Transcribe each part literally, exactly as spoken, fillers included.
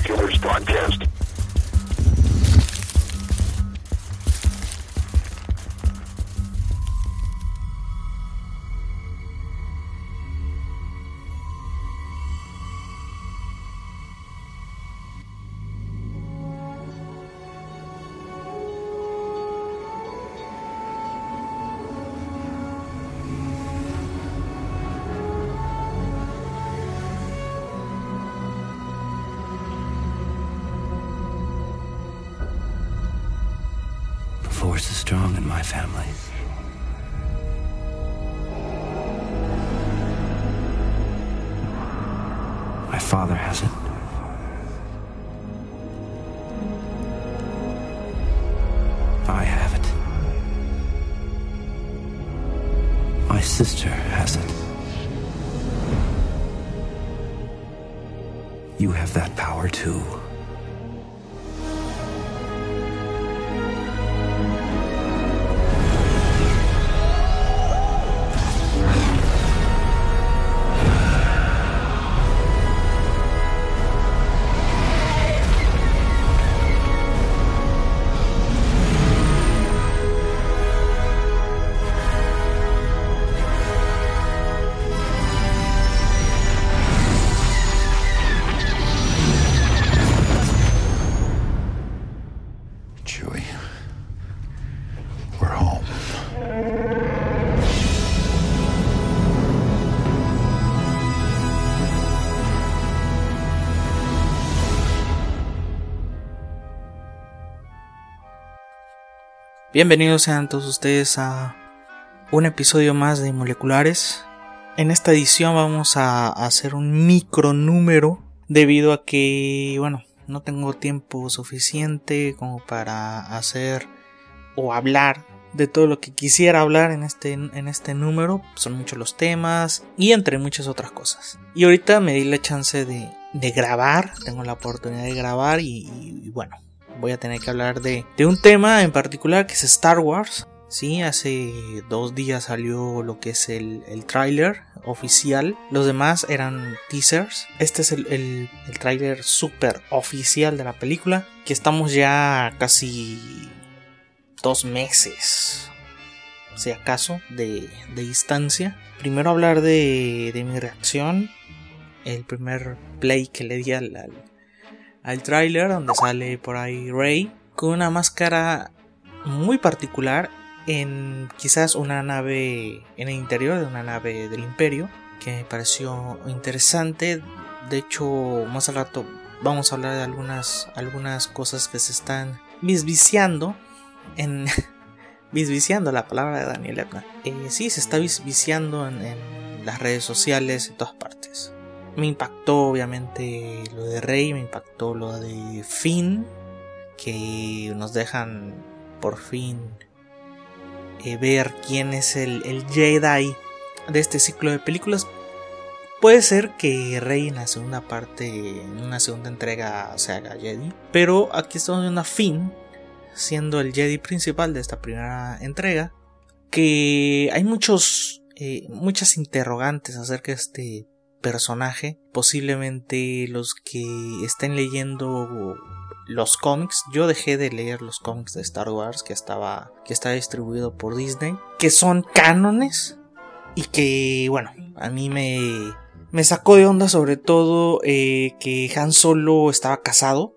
Killers broadcast. The force is strong in my family. My father has it. I have it. My sister has it. You have that power too. Bienvenidos sean todos ustedes a un episodio más de Moleculares. En esta edición vamos a hacer un micro número debido a que, bueno, no tengo tiempo suficiente como para hacer o hablar de todo lo que quisiera hablar en este, en este número. Son muchos los temas y entre muchas otras cosas. Y ahorita me di la chance de, de grabar, tengo la oportunidad de grabar y, y, y bueno. Voy a tener que hablar de, de un tema en particular que es Star Wars. Sí, hace dos días salió lo que es el, el tráiler oficial. Los demás eran teasers. Este es el, el, el tráiler super oficial de la película. Que estamos ya casi dos meses, si acaso, de, de distancia. Primero hablar de, de mi reacción. El primer play que le di al... al al tráiler, donde sale por ahí Rey con una máscara muy particular en quizás una nave, en el interior de una nave del Imperio, que me pareció interesante. De hecho, más al rato vamos a hablar de algunas, algunas cosas que se están visviciando en visviciando la palabra de Daniel Ebner. Eh, sí, se está visviciando en, en las redes sociales, en todas partes. Me impactó obviamente lo de Rey, me impactó lo de Finn, que nos dejan por fin eh, ver quién es el, el Jedi de este ciclo de películas. Puede ser que Rey en la segunda parte, en una segunda entrega, se haga Jedi, pero aquí estamos viendo a Finn siendo el Jedi principal de esta primera entrega, que hay muchos, eh, muchas interrogantes acerca de este personaje. Posiblemente los que estén leyendo los cómics, yo dejé de leer los cómics de Star Wars que estaba que está distribuido por Disney, que son cánones y que bueno, a mí me me sacó de onda, sobre todo eh, que Han Solo estaba casado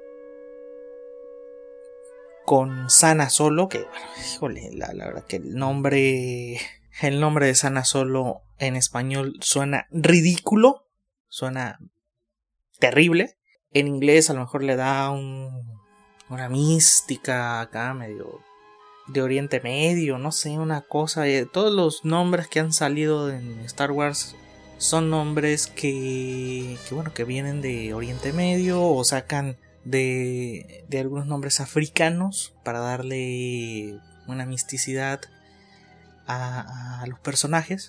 con Sana Solo, que bueno, híjole, la, la verdad que el nombre el nombre de Sana Solo en español suena ridículo, suena terrible. En inglés a lo mejor le da un, una mística acá medio de Oriente Medio, no sé, una cosa. Todos los nombres que han salido en Star Wars son nombres que, que bueno, que vienen de Oriente Medio o sacan de, de algunos nombres africanos para darle una misticidad a, a los personajes.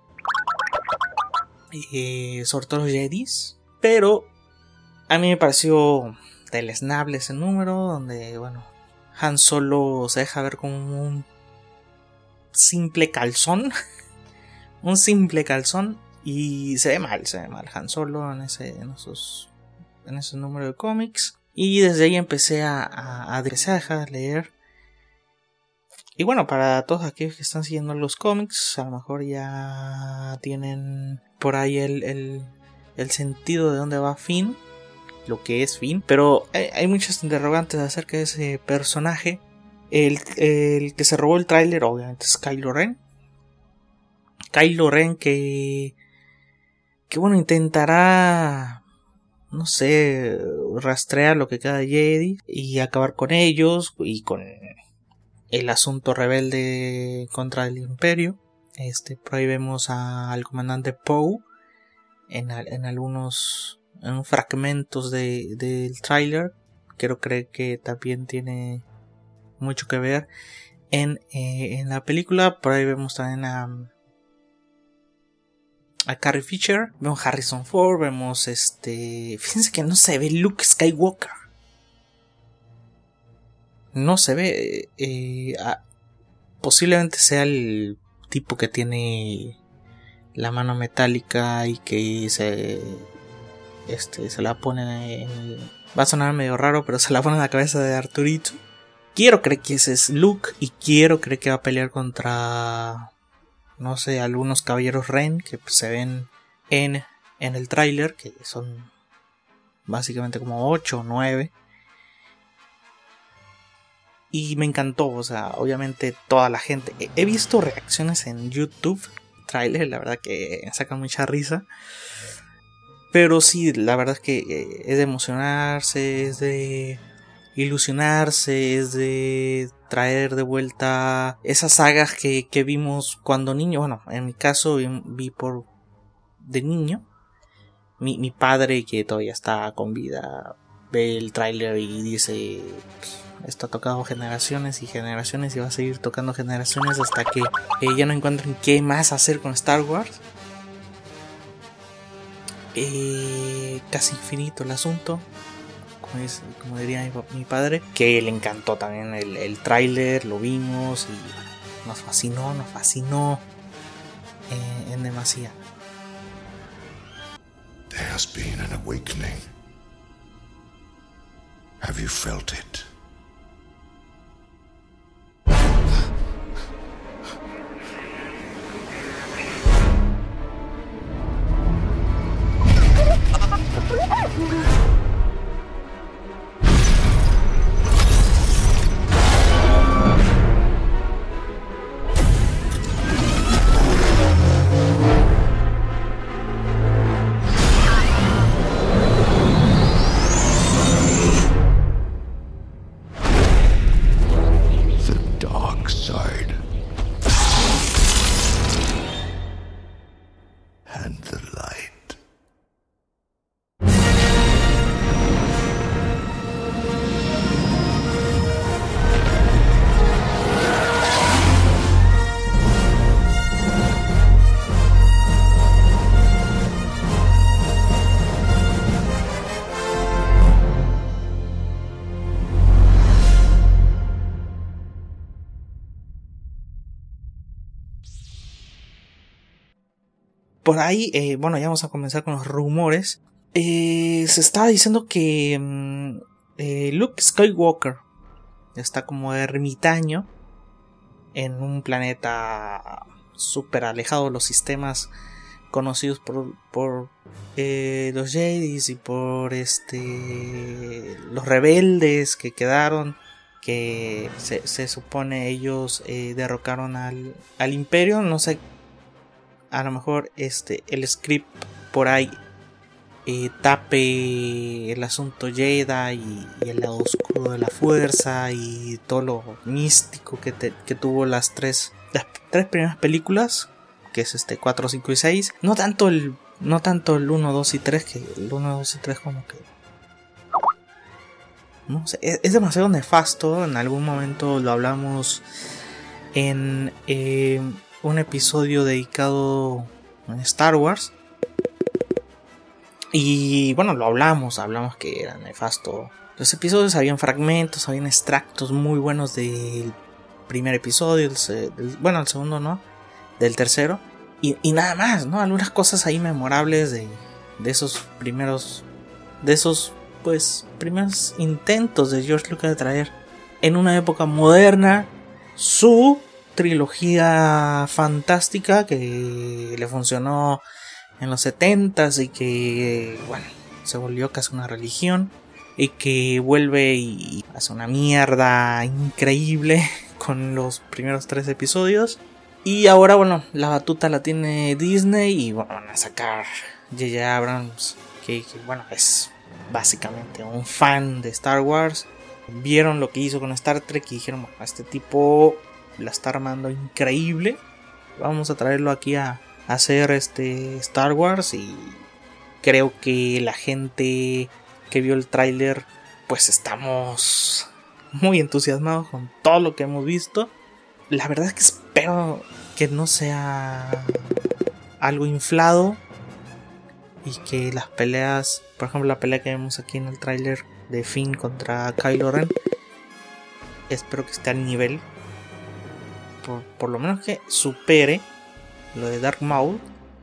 Eh, sobre todo los Jedis, pero a mí me pareció deleznable ese número donde, bueno, Han Solo se deja ver como un simple calzón, un simple calzón, y se ve mal, se ve mal Han Solo en ese, en esos, en ese número de cómics. Y desde ahí empecé a, a, a dejar de leer. Y bueno, para todos aquellos que están siguiendo los cómics, a lo mejor ya tienen por ahí el, el, el sentido de dónde va Finn, lo que es Finn. Pero hay, hay muchos interrogantes acerca de ese personaje. El, el que se robó el tráiler obviamente es Kylo Ren. Kylo Ren que, que bueno, intentará, no sé, rastrear lo que queda de Jedi y acabar con ellos y con el asunto rebelde contra el Imperio. Este, por ahí vemos a, al comandante Poe en, en algunos en fragmentos de, del tráiler. Quiero creer que también tiene mucho que ver en, eh, en la película. Por ahí vemos también a a Carrie Fisher, vemos Harrison Ford, vemos este... Fíjense que no se ve Luke Skywalker. No se ve... Eh, ah, posiblemente sea el tipo que tiene la mano metálica y que se... Este, se la pone en... Va a sonar medio raro, pero se la pone en la cabeza de Arturito. Quiero creer que ese es Luke y quiero creer que va a pelear contra... no sé, algunos caballeros Ren que se ven en, en el tráiler, que son básicamente como ocho o nueve. Y me encantó, o sea, obviamente toda la gente. He visto reacciones en YouTube, tráiler, la verdad que me saca mucha risa. Pero sí, la verdad es que es de emocionarse, es de ilusionarse, es de traer de vuelta esas sagas que, que vimos cuando niño. Bueno, en mi caso vi, vi por de niño. Mi, mi padre, que todavía está con vida, ve el tráiler y dice: esto ha tocado generaciones y generaciones y va a seguir tocando generaciones hasta que eh, ya no encuentren qué más hacer con Star Wars. Eh, casi infinito el asunto. Como, es, como diría mi, mi padre, que le encantó también el, el tráiler, lo vimos y nos fascinó, nos fascinó eh, en demasía. There has been an awakening. Have you felt it? Por ahí, eh, bueno, ya vamos a comenzar con los rumores. Eh, se estaba diciendo que mm, eh, Luke Skywalker está como ermitaño en un planeta súper alejado de los sistemas conocidos por, por eh, los Jedis y por este los rebeldes que quedaron, que se, se supone ellos eh, derrocaron al, al Imperio. No sé, a lo mejor este el script por ahí eh, tape el asunto Jedi y, y el lado oscuro de la fuerza y todo lo místico que, te, que tuvo las tres las tres primeras películas, que es este cuatro, cinco y seis. No tanto el no tanto el uno, dos y tres, que el uno, dos y tres como que no sé, es, es demasiado nefasto. En algún momento lo hablamos en eh, un episodio dedicado a Star Wars. Y bueno, lo hablamos, hablamos que era nefasto. Los episodios habían fragmentos, habían extractos muy buenos del primer episodio, el, el, bueno, el segundo no, del tercero. Y, y nada más, ¿no? Algunas cosas ahí memorables de, de esos primeros, de esos pues primeros intentos de George Lucas de traer en una época moderna su trilogía fantástica que le funcionó en los setentas y que, bueno, se volvió casi una religión, y que vuelve y hace una mierda increíble con los primeros tres episodios. Y ahora, bueno, la batuta la tiene Disney y bueno, van a sacar J J Abrams, que, que bueno, es básicamente un fan de Star Wars. Vieron lo que hizo con Star Trek y dijeron, bueno, este tipo la está armando increíble, vamos a traerlo aquí a, a hacer este Star Wars. Y creo que la gente que vio el tráiler, pues estamos muy entusiasmados con todo lo que hemos visto. La verdad es que espero que no sea algo inflado y que las peleas, por ejemplo la pelea que vemos aquí en el tráiler de Finn contra Kylo Ren, espero que esté al nivel, por, por lo menos que supere lo de Darth Maul.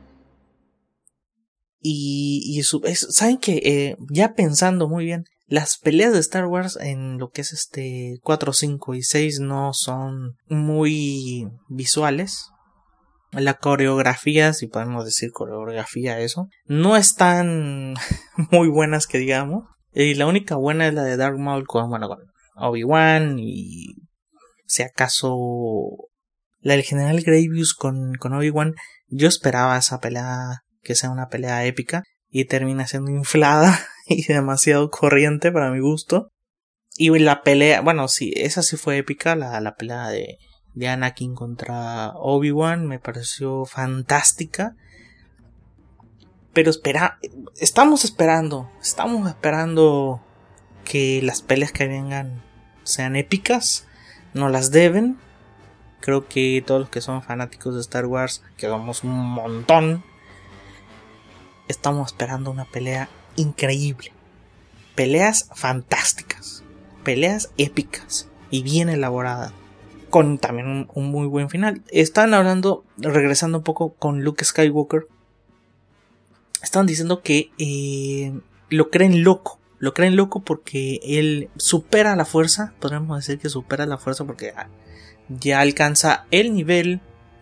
Y, y su, es, saben que eh, ya pensando muy bien, las peleas de Star Wars en lo que es este cuatro, cinco y seis no son muy visuales. La coreografía, si podemos decir coreografía eso, no están muy buenas que digamos. Y la única buena es la de Darth Maul con, bueno, con Obi-Wan, y si acaso la del General Grievous con, con Obi-Wan. Yo esperaba esa pelea que sea una pelea épica y termina siendo inflada y demasiado corriente para mi gusto. Y la pelea, bueno, sí, esa sí fue épica, la, la pelea de, de Anakin contra Obi-Wan me pareció fantástica. Pero espera, estamos esperando, estamos esperando que las peleas que vengan sean épicas, no las deben. Creo que todos los que son fanáticos de Star Wars, que somos un montón, estamos esperando una pelea increíble, peleas fantásticas, peleas épicas y bien elaboradas, con también un, un muy buen final. Están hablando, regresando un poco con Luke Skywalker, estaban diciendo que eh, lo creen loco, lo creen loco porque él supera la fuerza, podríamos decir que supera la fuerza porque ya alcanza el nivel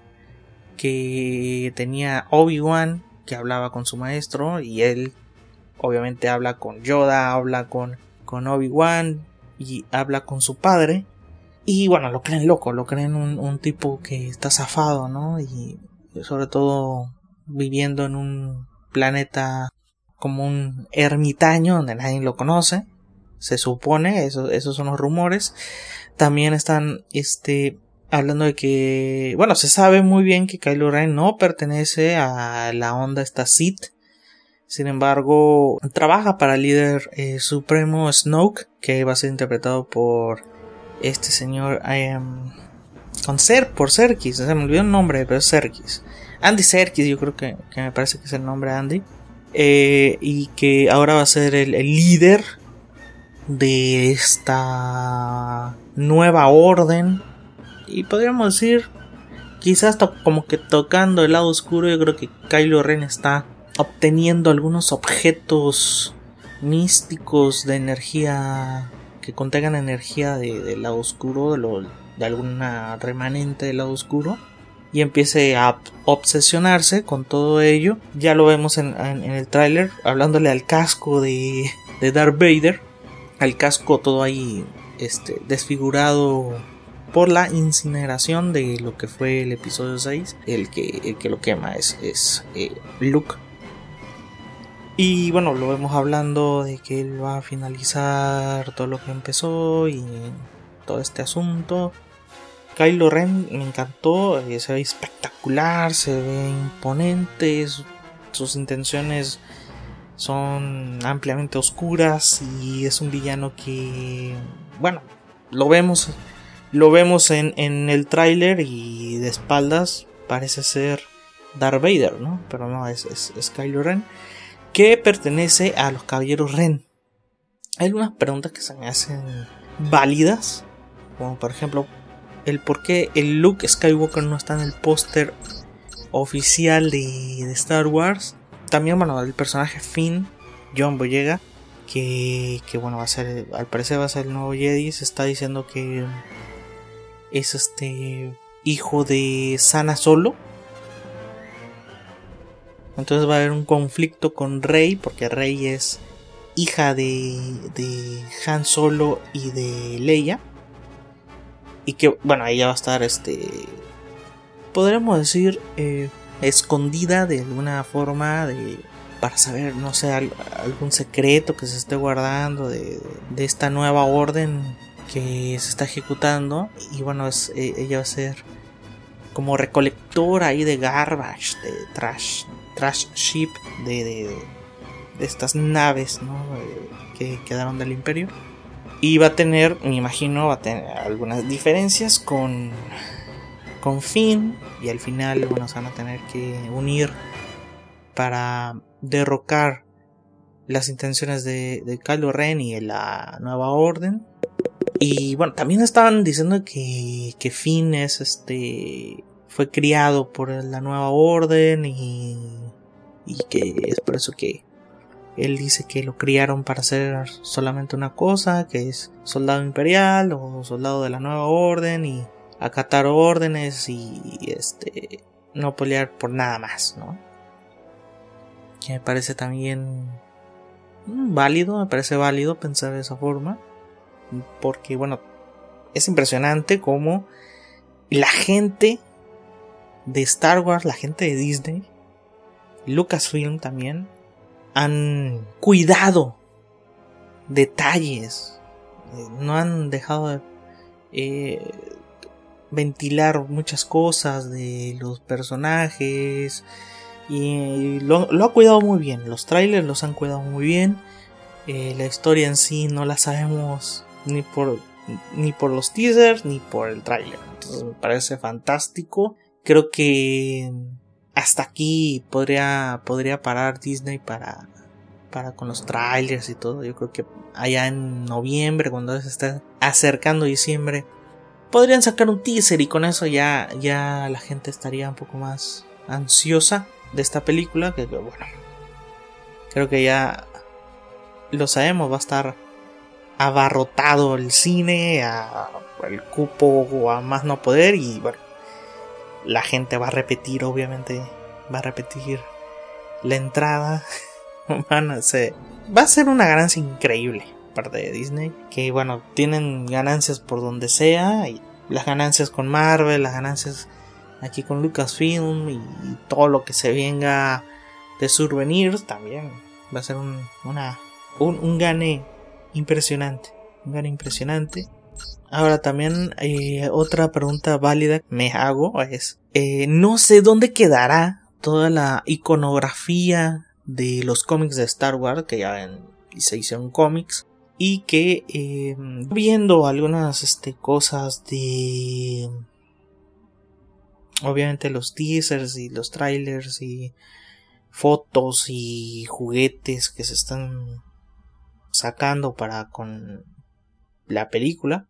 que tenía Obi-Wan, que hablaba con su maestro, y él obviamente habla con Yoda, habla con, con Obi-Wan y habla con su padre. Y bueno, lo creen loco, lo creen un, un tipo que está zafado, ¿no? Y sobre todo viviendo en un planeta como un ermitaño donde nadie lo conoce, se supone, eso, esos son los rumores. También están este hablando de que, bueno, se sabe muy bien que Kylo Ren no pertenece a la onda esta Sith. Sin embargo, trabaja para el líder eh, supremo Snoke, que va a ser interpretado por este señor eh, con Ser, por Serkis, se me olvidó el nombre, pero es Serkis. Andy Serkis, yo creo que, que me parece que es el nombre Andy. Eh, y que ahora va a ser el, el líder de esta nueva orden. Y podríamos decir, quizás to- como que tocando el lado oscuro. Yo creo que Kylo Ren está obteniendo algunos objetos místicos de energía, que contengan energía de, del lado oscuro, de, lo, de alguna remanente del lado oscuro, y empiece a obsesionarse con todo ello. Ya lo vemos en, en, en el tráiler, hablándole al casco de, de Darth Vader, al casco todo ahí este, desfigurado por la incineración de lo que fue el episodio seis. El que, el que lo quema es, es eh, Luke. Y bueno, lo vemos hablando de que él va a finalizar todo lo que empezó y todo este asunto. Kylo Ren me encantó, eh, se ve espectacular, se ve imponente, su, sus intenciones son ampliamente oscuras y es un villano que, bueno, lo vemos, lo vemos en, en el tráiler y de espaldas parece ser Darth Vader, ¿no? Pero no, es, es, es Kylo Ren, que pertenece a los caballeros Ren. Hay algunas preguntas que se me hacen válidas, como por ejemplo el por qué el Luke Skywalker no está en el póster oficial de, de Star Wars. También, bueno, el personaje Finn, John Boyega, que, que bueno, va a ser, al parecer va a ser el nuevo Jedi. Se está diciendo que es este hijo de Sana Solo. Entonces va a haber un conflicto con Rey, porque Rey es hija de, de Han Solo y de Leia. Y que, bueno, ella va a estar, este, podríamos decir, eh, escondida de alguna forma, de, para saber, no sé, al, algún secreto que se esté guardando de, de esta nueva orden que se está ejecutando. Y bueno, es, eh, ella va a ser como recolectora ahí de garbage, de trash, trash ship, de, de, de estas naves, ¿no? Eh, que quedaron del Imperio. Y va a tener, me imagino, va a tener algunas diferencias con, con Finn. Y al final, bueno, se van a tener que unir para derrocar las intenciones de, de Kylo Ren y de la Nueva Orden. Y bueno, también estaban diciendo que, que Finn es este fue criado por la Nueva Orden y, y que es por eso que él dice que lo criaron para hacer solamente una cosa, que es soldado imperial o soldado de la Nueva Orden y acatar órdenes y este no pelear por nada más, ¿no? Que me parece también válido, me parece válido pensar de esa forma, porque bueno, es impresionante cómo la gente de Star Wars, la gente de Disney, Lucasfilm también, han cuidado detalles, no han dejado de eh, ventilar muchas cosas de los personajes y lo, lo ha cuidado muy bien. Los trailers los han cuidado muy bien. Eh, la historia en sí no la sabemos ni por ni por los teasers ni por el trailer. Entonces me parece fantástico. Creo que hasta aquí podría podría parar Disney para para con los trailers y todo. Yo creo que allá en noviembre, cuando se está acercando diciembre, podrían sacar un teaser y con eso ya ya la gente estaría un poco más ansiosa de esta película, que bueno, creo que ya lo sabemos, va a estar abarrotado el cine, a el cupo a más no poder, y bueno, la gente va a repetir, obviamente va a repetir la entrada. Van a ser, va a ser una ganancia increíble parte de Disney, que bueno, tienen ganancias por donde sea, y las ganancias con Marvel, las ganancias aquí con Lucasfilm y, y todo lo que se venga de Souvenirs también va a ser un, una, un, un gane impresionante, un gane impresionante. Ahora también eh, otra pregunta válida me hago es, eh, no sé dónde quedará toda la iconografía de los cómics de Star Wars, que ya en, se hicieron cómics, y que eh, viendo algunas este, cosas de obviamente los teasers y los trailers y fotos y juguetes que se están sacando para con la película,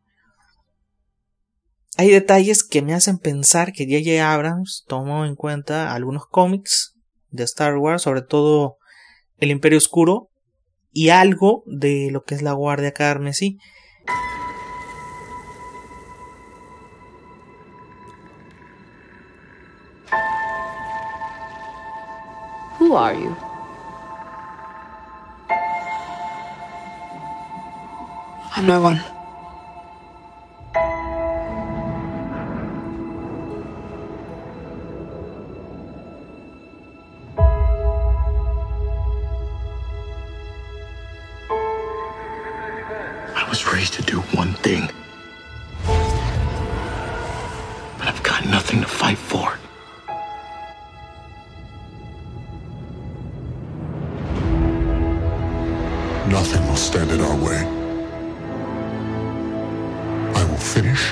hay detalles que me hacen pensar que J J Abrams tomó en cuenta algunos cómics de Star Wars, sobre todo el Imperio Oscuro y algo de lo que es la Guardia Carmesí. Who are you? I'm no one. I was raised to do one thing, but I've got nothing to fight for. Nothing will stand in our way. I will finish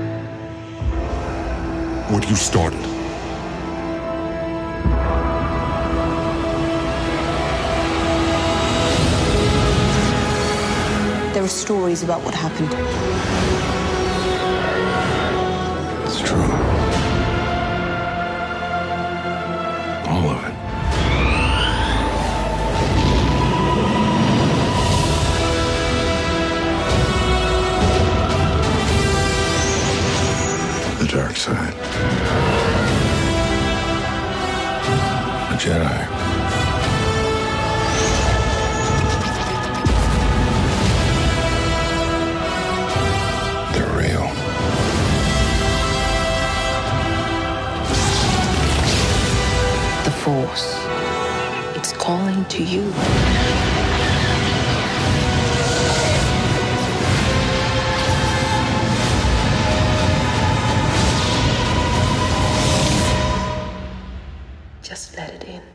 what you started. There are stories about what happened. It's true. All of it. Jedi. They're real. The Force. It's calling to you. Just let it in.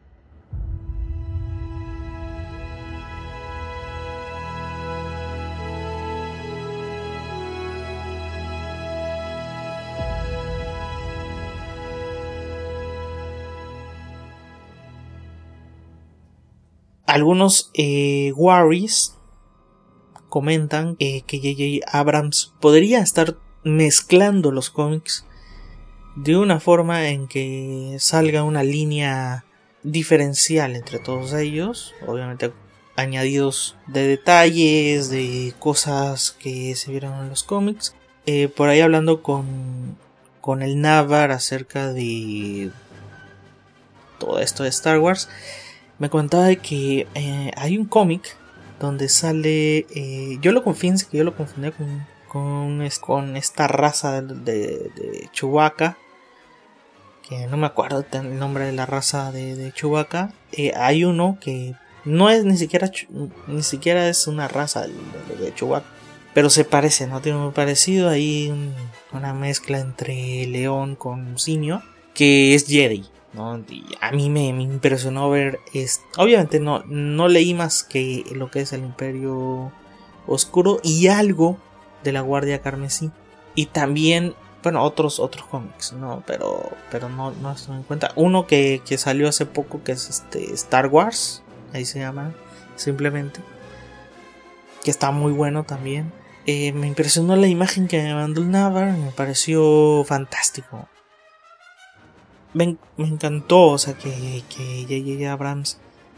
Algunos eh, Warriors comentan eh, que J J Abrams podría estar mezclando los cómics de una forma en que salga una línea diferencial entre todos ellos, obviamente añadidos de detalles, de cosas que se vieron en los cómics. Eh, por ahí hablando con, con el Navar acerca de todo esto de Star Wars, me contaba de que eh, hay un cómic donde sale, eh, yo lo confieso que yo lo confundí con, con, con esta raza de, de, de Chewbacca, que no me acuerdo el nombre de la raza de, de Chewbacca. Eh, hay uno que no es ni siquiera ni siquiera es una raza de, de, de Chewbacca, pero se parece, no tiene muy parecido. Hay un, una mezcla entre león con simio que es Jedi, ¿no? Y a mí me, me impresionó ver esto. Obviamente no, no leí más que lo que es el Imperio Oscuro y algo de la Guardia Carmesí, y también bueno, otros otros cómics, no, pero pero no no estoy en cuenta. Uno que, que salió hace poco, que es este Star Wars, ahí se llama simplemente, que está muy bueno también. Eh, me impresionó la imagen que me mandó el Navar, me pareció fantástico. Me, me encantó, o sea, que que J J Abrams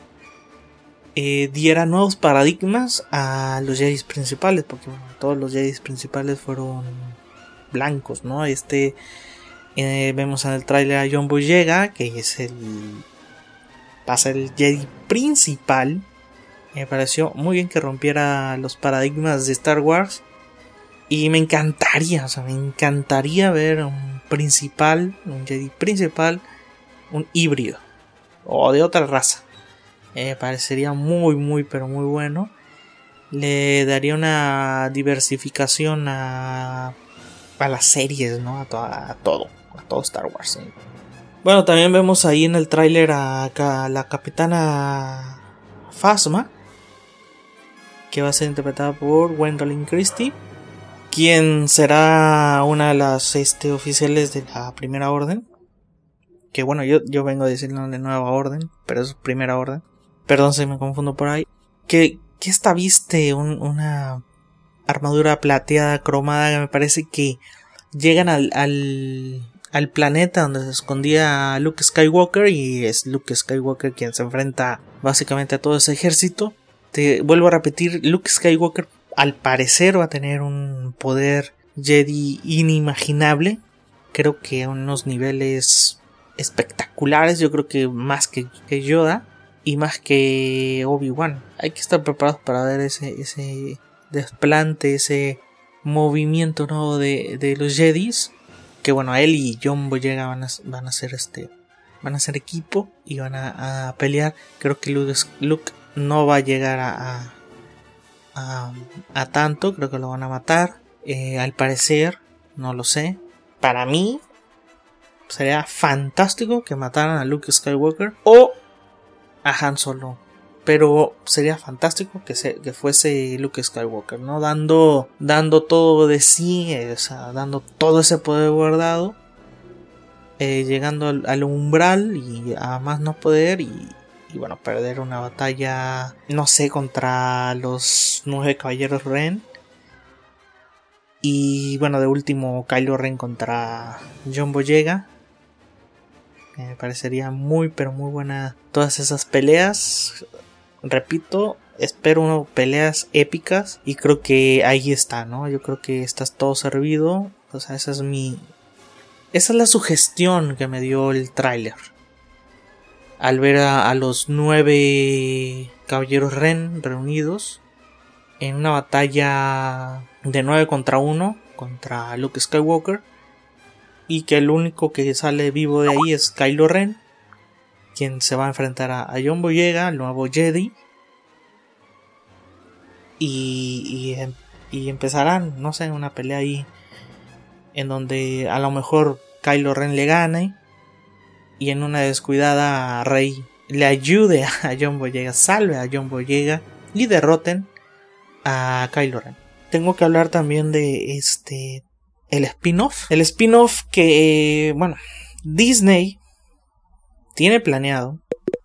eh, diera nuevos paradigmas a los Jedi principales, porque bueno, todos los Jedi principales fueron blancos, ¿no? Este eh, vemos en el tráiler a John Boyega, que es el va a ser el Jedi principal. Me pareció muy bien que rompiera los paradigmas de Star Wars, y me encantaría, o sea, me encantaría ver un principal, un Jedi principal, un híbrido o de otra raza. Me eh, parecería muy muy pero muy bueno. Le daría una diversificación a a las series, ¿no? A, to- a todo, a todo Star Wars, ¿sí? Bueno, también vemos ahí en el tráiler a, a la capitana Phasma, que va a ser interpretada por Gwendolyn Christie, quien será una de las este, oficiales de la Primera Orden. Que bueno, yo, yo vengo a decirlo de Nueva Orden, pero es Primera Orden. Perdón si me confundo por ahí. Que, que esta viste un, una armadura plateada cromada, que me parece que llegan al, al, al planeta donde se escondía Luke Skywalker, y es Luke Skywalker quien se enfrenta básicamente a todo ese ejército. Te vuelvo a repetir, Luke Skywalker al parecer va a tener un poder Jedi inimaginable, creo que a unos niveles espectaculares, yo creo que más que, que Yoda y más que Obi-Wan. Hay que estar preparados para ver ese, ese desplante, ese movimiento nuevo de, de los Jedis, que bueno, él y John Boyega van a, van a ser este van a ser equipo y van a, a pelear. Creo que Luke, Luke no va a llegar a, a, a, a tanto, creo que lo van a matar, eh, al parecer, no lo sé. Para mí sería fantástico que mataran a Luke Skywalker o a Han Solo, pero sería fantástico que, se, que fuese Luke Skywalker, ¿no? Dando, dando todo de sí, eh, o sea, dando todo ese poder guardado, eh, llegando al, al umbral y a más no poder, y, y bueno, perder una batalla, no sé, contra los nueve caballeros Ren. Y bueno, de último Kylo Ren contra John Boyega. Me parecería muy pero muy buena todas esas peleas. Repito, espero unas peleas épicas y creo que ahí está, ¿no? Yo creo que está todo servido. O sea, esa es mi... Esa es la sugestión que me dio el tráiler. al ver a, a los nueve caballeros Ren reunidos en una batalla de nueve contra uno contra Luke Skywalker, y que el único que sale vivo de ahí es Kylo Ren, quien se va a enfrentar a, a John Boyega, el nuevo Jedi, y, y, y empezarán, no sé, una pelea ahí en donde a lo mejor Kylo Ren le gane y en una descuidada Rey le ayude a John Boyega, salve a John Boyega y derroten a Kylo Ren. Tengo que hablar también de este el spin-off. El spin-off que, bueno, Disney tiene planeado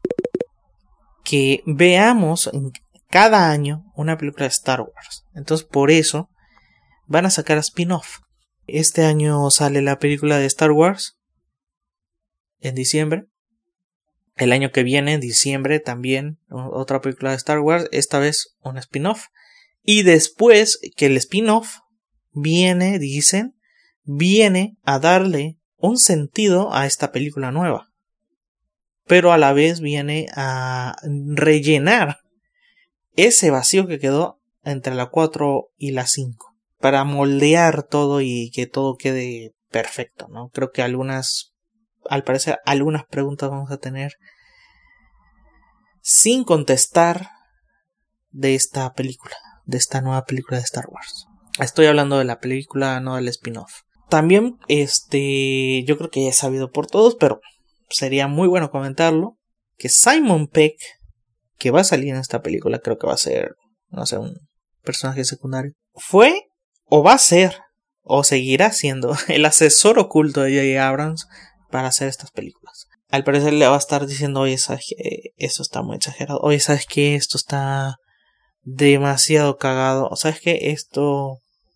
que veamos cada año una película de Star Wars. Entonces por eso van a sacar spin-off. Este año sale la película de Star Wars en diciembre. El año que viene, en diciembre, también otra película de Star Wars, esta vez un spin-off. Y después que el spin-off viene, dicen, viene a darle un sentido a esta película nueva. Pero a la vez viene a rellenar ese vacío que quedó entre la cuatro y la cinco. Para moldear todo y que todo quede perfecto, ¿no? Creo que algunas, al parecer, algunas preguntas vamos a tener sin contestar de esta película, de esta nueva película de Star Wars. Estoy hablando de la película, no del spin-off. También, este, yo creo que ya es sabido por todos, pero sería muy bueno comentarlo, que Simon Pegg, que va a salir en esta película, creo que va a ser, no sé, un personaje secundario, fue o va a ser o seguirá siendo el asesor oculto de J J Abrams para hacer estas películas. Al parecer le va a estar diciendo, oye, ¿sabes qué? Eso está muy exagerado. Oye, ¿sabes qué? Esto está demasiado cagado. ¿Sabes qué? Esto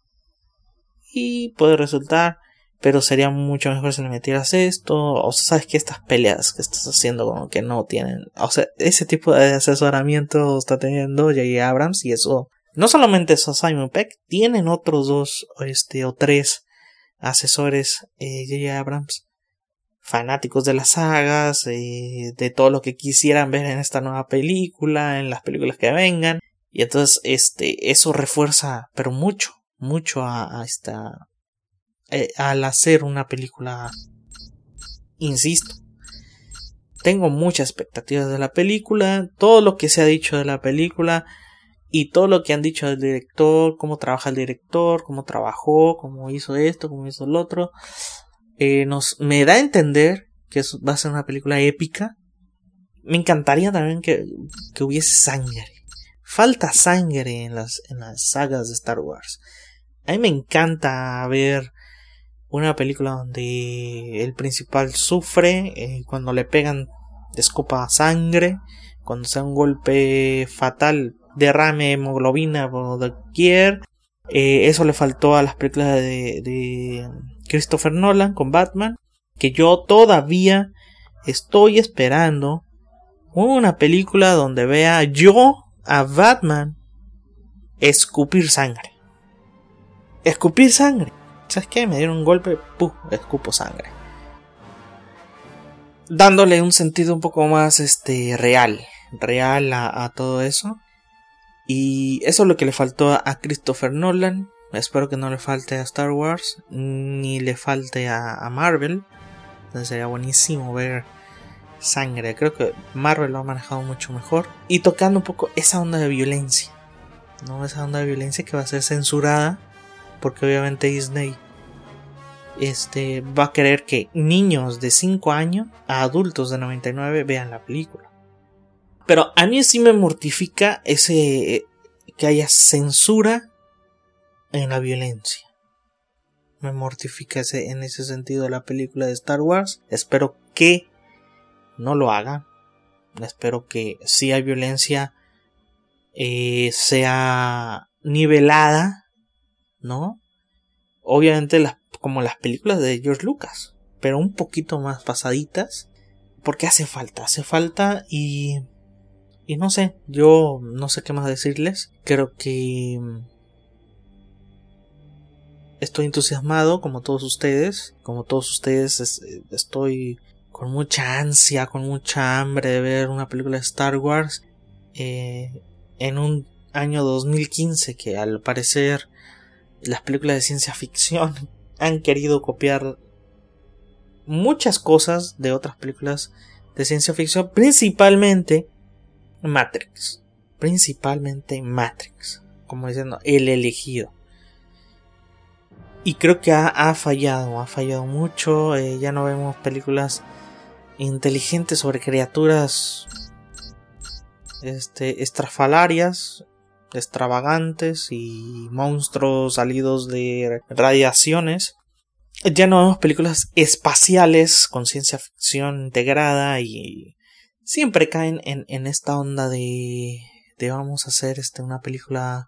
y puede resultar, pero sería mucho mejor si le metieras esto. O sea, ¿sabes qué? Estas peleas que estás haciendo como que no tienen, o sea, ese tipo de asesoramiento está teniendo J J Abrams, y eso, no solamente eso, Simon Pegg, tienen otros dos este o tres asesores eh, J J Abrams, fanáticos de las sagas, eh, de todo lo que quisieran ver en esta nueva película, en las películas que vengan. Y entonces este eso refuerza, pero mucho, mucho a, a esta eh, al hacer una película. Insisto, tengo muchas expectativas de la película, todo lo que se ha dicho de la película y todo lo que han dicho del director, cómo trabaja el director, cómo trabajó, cómo hizo esto, cómo hizo lo otro. Eh, nos me da a entender que eso va a ser una película épica. Me encantaría también que, que hubiese sangre. Falta sangre en las, en las sagas de Star Wars. A mí me encanta ver una película donde el principal sufre, eh, cuando le pegan escupa sangre, cuando sea un golpe fatal derrame hemoglobina por doquier. Eh, eso le faltó a las películas de, de Christopher Nolan con Batman, que yo todavía estoy esperando una película donde vea yo a Batman escupir sangre. Escupir sangre. ¿Sabes qué? Me dieron un golpe, ¡puf! Escupo sangre. Dándole un sentido un poco más este real. Real a, a todo eso. Y eso es lo que le faltó a Christopher Nolan. Espero que no le falte a Star Wars, ni le falte a, a Marvel. Entonces sería buenísimo ver sangre. Creo que Marvel lo ha manejado mucho mejor. Y tocando un poco esa onda de violencia, ¿no? Esa onda de violencia que va a ser censurada, porque obviamente Disney este, va a querer que niños de cinco años a adultos de noventa y nueve vean la película. Pero a mí sí me mortifica ese que haya censura en la violencia. Me mortifica ese, en ese sentido la película de Star Wars. Espero que no lo hagan. Espero que si hay violencia eh, sea nivelada, ¿no? Obviamente las, como las películas de George Lucas, pero un poquito más pasaditas, porque hace falta, hace falta y y no sé, yo no sé qué más decirles. Creo que estoy entusiasmado como todos ustedes, como todos ustedes es, estoy con mucha ansia, con mucha hambre de ver una película de Star Wars eh, en un año dos mil quince que al parecer las películas de ciencia ficción han querido copiar muchas cosas de otras películas de ciencia ficción, principalmente Matrix, principalmente Matrix, como diciendo, el elegido. Y creo que ha, ha fallado, ha fallado mucho. Eh, ya no vemos películas inteligentes sobre criaturas este, estrafalarias, extravagantes y monstruos salidos de radiaciones. Ya no vemos películas espaciales con ciencia ficción integrada y siempre caen en, en esta onda de, de vamos a hacer este, una película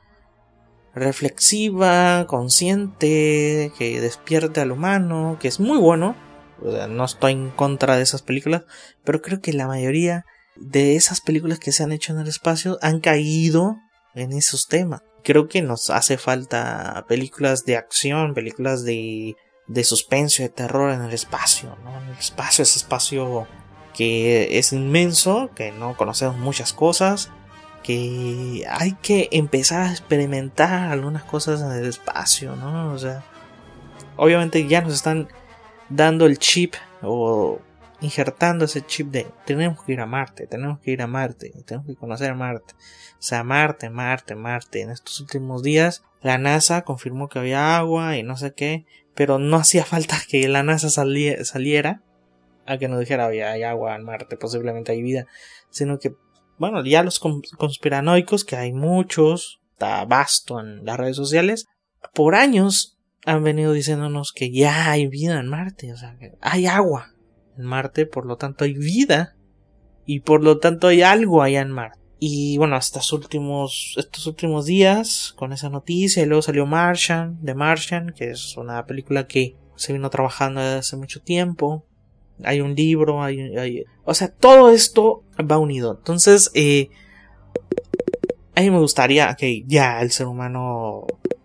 reflexiva, consciente, que despierte al humano, que es muy bueno. O sea, no estoy en contra de esas películas, pero creo que la mayoría de esas películas que se han hecho en el espacio han caído en esos temas. Creo que nos hace falta películas de acción, películas de, de suspenso, de terror en el espacio, ¿no? El espacio es espacio que es inmenso, que no conocemos muchas cosas, que hay que empezar a experimentar algunas cosas en el espacio, ¿no? O sea, obviamente ya nos están dando el chip o injertando ese chip de tenemos que ir a Marte, tenemos que ir a Marte, tenemos que conocer Marte. O sea, Marte, Marte, Marte. En estos últimos días la NASA confirmó que había agua y no sé qué, pero no hacía falta que la NASA sali- saliera a que nos dijera, oye, hay agua en Marte, posiblemente hay vida, sino que, bueno, ya los conspiranoicos, que hay muchos, está vasto en las redes sociales, por años han venido diciéndonos que ya hay vida en Marte, o sea, que hay agua en Marte, por lo tanto hay vida y por lo tanto hay algo allá en Marte. Y bueno, estos últimos, estos últimos días con esa noticia, y luego salió Martian, The Martian, que es una película que se vino trabajando desde hace mucho tiempo. Hay un libro, hay, hay o sea, todo esto va unido. Entonces, eh, a mí me gustaría que ya el ser humano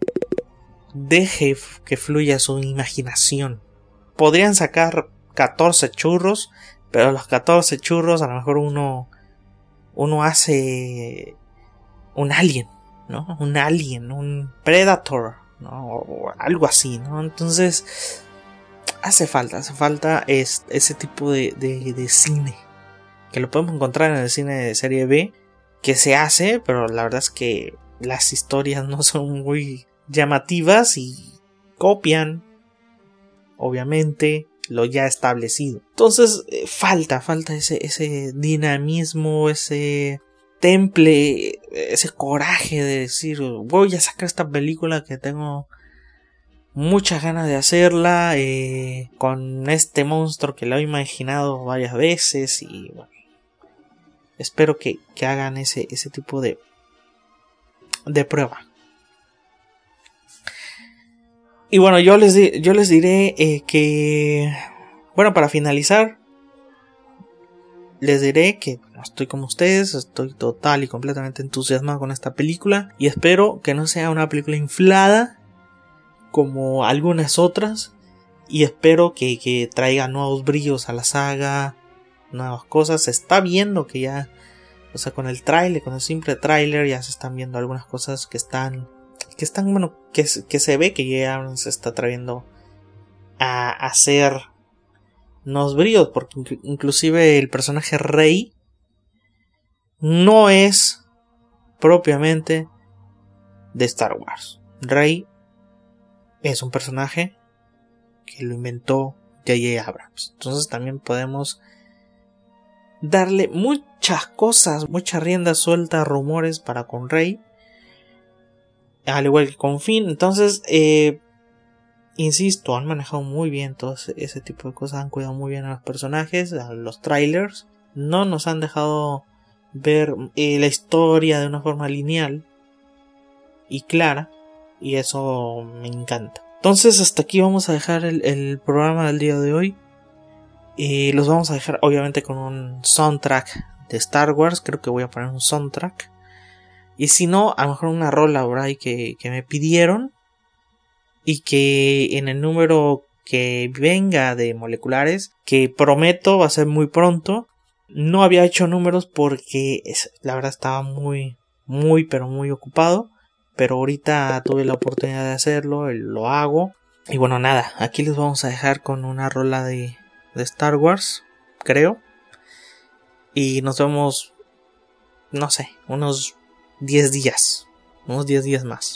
deje que fluya su imaginación. Podrían sacar catorce churros, pero los catorce churros a lo mejor uno uno hace un alien, ¿no? Un alien, un predator, ¿no? O algo así, ¿no? Entonces hace falta, hace falta es, ese tipo de, de, de cine, que lo podemos encontrar en el cine de serie B, que se hace, pero la verdad es que las historias no son muy llamativas y copian, obviamente, lo ya establecido. Entonces eh, falta, falta ese, ese dinamismo, ese temple, ese coraje de decir, voy a sacar esta película que tengo muchas ganas de hacerla, eh, con este monstruo que lo he imaginado varias veces y bueno, espero que, que hagan ese, ese tipo de, de prueba. Y bueno, yo les, di- yo les diré eh, que, bueno, para finalizar, les diré que estoy como ustedes, estoy total y completamente entusiasmado con esta película y espero que no sea una película inflada como algunas otras y espero que, que traiga nuevos brillos a la saga, nuevas cosas. Se está viendo que ya, o sea, con el tráiler, con el simple tráiler ya se están viendo algunas cosas que están... que están, bueno, que, que se ve que ya se está atreviendo a hacer unos bríos, porque inclusive el personaje Rey no es propiamente de Star Wars. Rey es un personaje que lo inventó J J Abrams. Entonces también podemos darle muchas cosas, mucha rienda suelta a rumores para con Rey, al igual que con Finn. Entonces, eh, insisto, han manejado muy bien todo ese tipo de cosas, han cuidado muy bien a los personajes, a los trailers, no nos han dejado ver eh, la historia de una forma lineal y clara, y eso me encanta. Entonces hasta aquí vamos a dejar el, el programa del día de hoy, y los vamos a dejar obviamente con un soundtrack de Star Wars. Creo que voy a poner un soundtrack, y si no, a lo mejor una rola por ahí que, que me pidieron y que en el número que venga de Moleculares, que prometo va a ser muy pronto. No había hecho números porque es, la verdad estaba muy, muy, pero muy ocupado. Pero ahorita tuve la oportunidad de hacerlo, lo hago. Y bueno, nada, aquí les vamos a dejar con una rola de, de Star Wars, creo. Y nos vemos, no sé, unos diez días. Unos diez días más.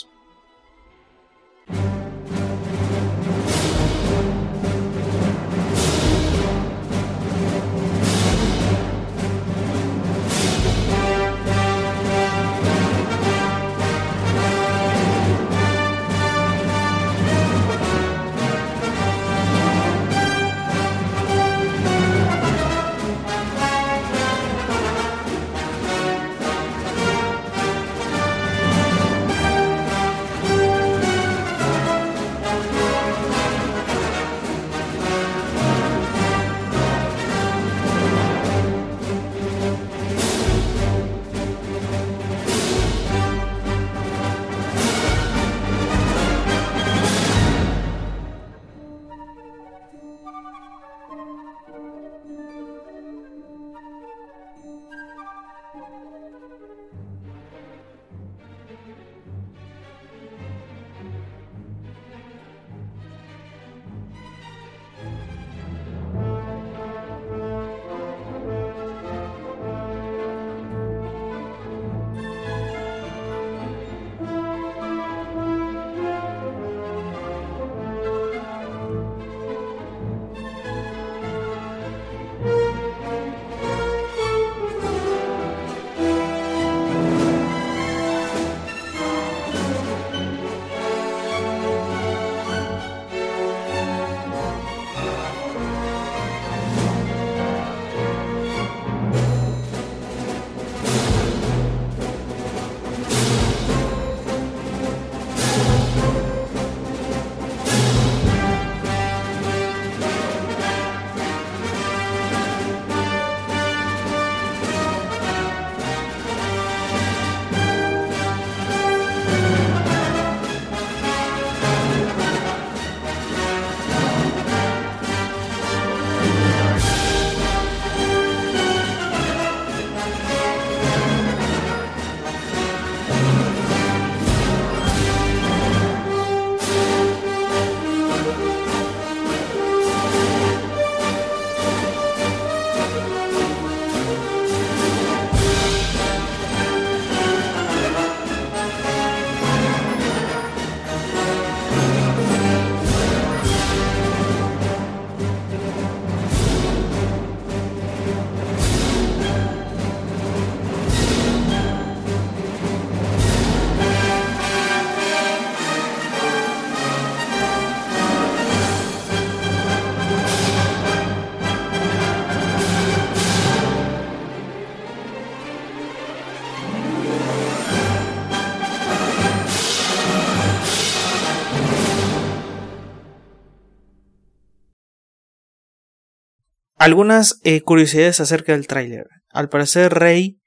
Algunas eh, curiosidades acerca del tráiler. Al parecer Rey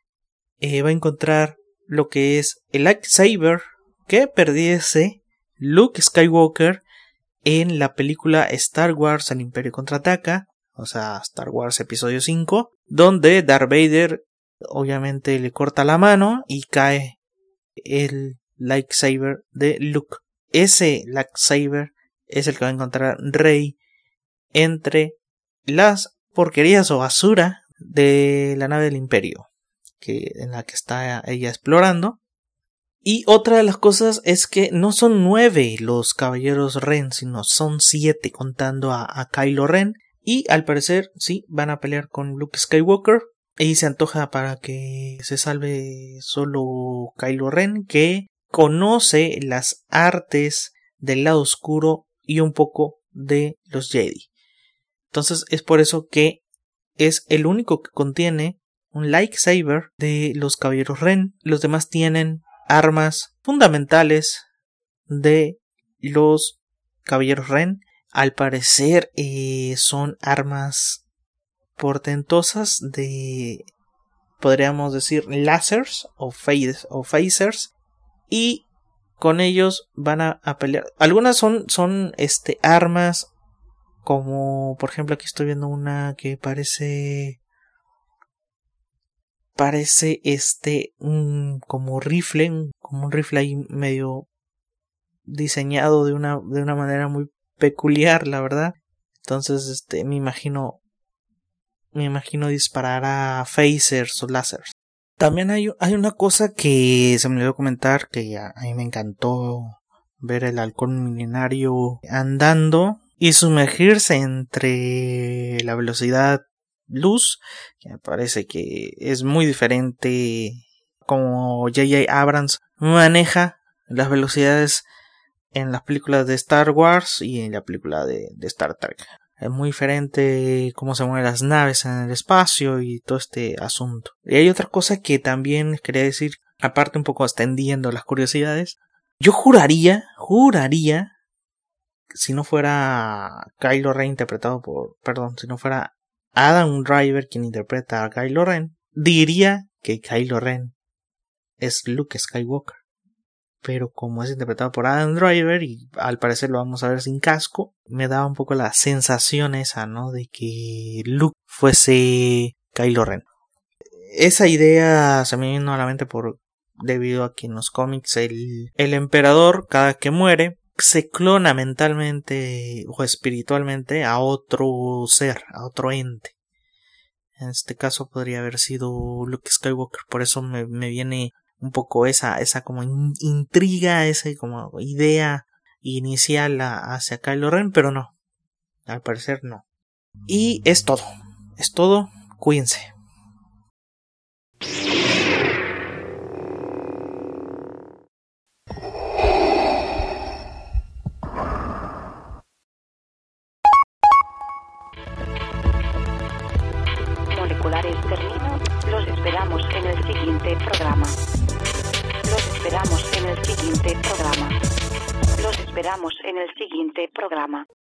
eh, va a encontrar lo que es el lightsaber que perdiese Luke Skywalker en la película Star Wars El Imperio Contraataca, o sea, Star Wars Episodio cinco, donde Darth Vader obviamente le corta la mano y cae el lightsaber de Luke. Ese lightsaber es el que va a encontrar Rey entre las porquerías o basura de la nave del Imperio, que, en la que está ella explorando. Y otra de las cosas es que no son nueve los caballeros Ren, sino son siete contando a, a Kylo Ren. Y al parecer sí van a pelear con Luke Skywalker. Y se antoja para que se salve solo Kylo Ren, que conoce las artes del lado oscuro y un poco de los Jedi. Entonces es por eso que es el único que contiene un lightsaber de los caballeros Ren. Los demás tienen armas fundamentales de los caballeros Ren. Al parecer eh, son armas portentosas de, podríamos decir, lásers o, phas- o phasers. Y con ellos van a, a pelear. Algunas son, son este, armas Como por ejemplo aquí estoy viendo una que parece... Parece este un como rifle, un, como un rifle ahí medio diseñado de una, de una manera muy peculiar, la verdad. Entonces este me imagino me imagino disparar a phasers o láseres. También hay, hay una cosa que se me olvidó comentar, que a, a mí me encantó ver el halcón milenario andando y sumergirse entre la velocidad luz, que me parece que es muy diferente como J J Abrams maneja las velocidades en las películas de Star Wars y en la película de, de Star Trek. Es muy diferente cómo se mueven las naves en el espacio y todo este asunto. Y hay otra cosa que también les quería decir, aparte un poco extendiendo las curiosidades. Yo juraría, juraría, si no fuera Kylo Ren interpretado por, perdón, si no fuera Adam Driver quien interpreta a Kylo Ren, diría que Kylo Ren es Luke Skywalker. Pero como es interpretado por Adam Driver y al parecer lo vamos a ver sin casco, me da un poco la sensación esa, ¿no? De que Luke fuese Kylo Ren. Esa idea se me vino a la mente por debido a que en los cómics el, el emperador, cada que muere, se clona mentalmente o espiritualmente a otro ser, a otro ente. En este caso podría haber sido Luke Skywalker, por eso me, me viene un poco esa, esa como in, intriga, esa como idea inicial a, hacia Kylo Ren, pero no, al parecer no. Y es todo, es todo, cuídense. Moleculares termino. Los esperamos en el siguiente programa. Los esperamos en el siguiente programa. Los esperamos en el siguiente programa.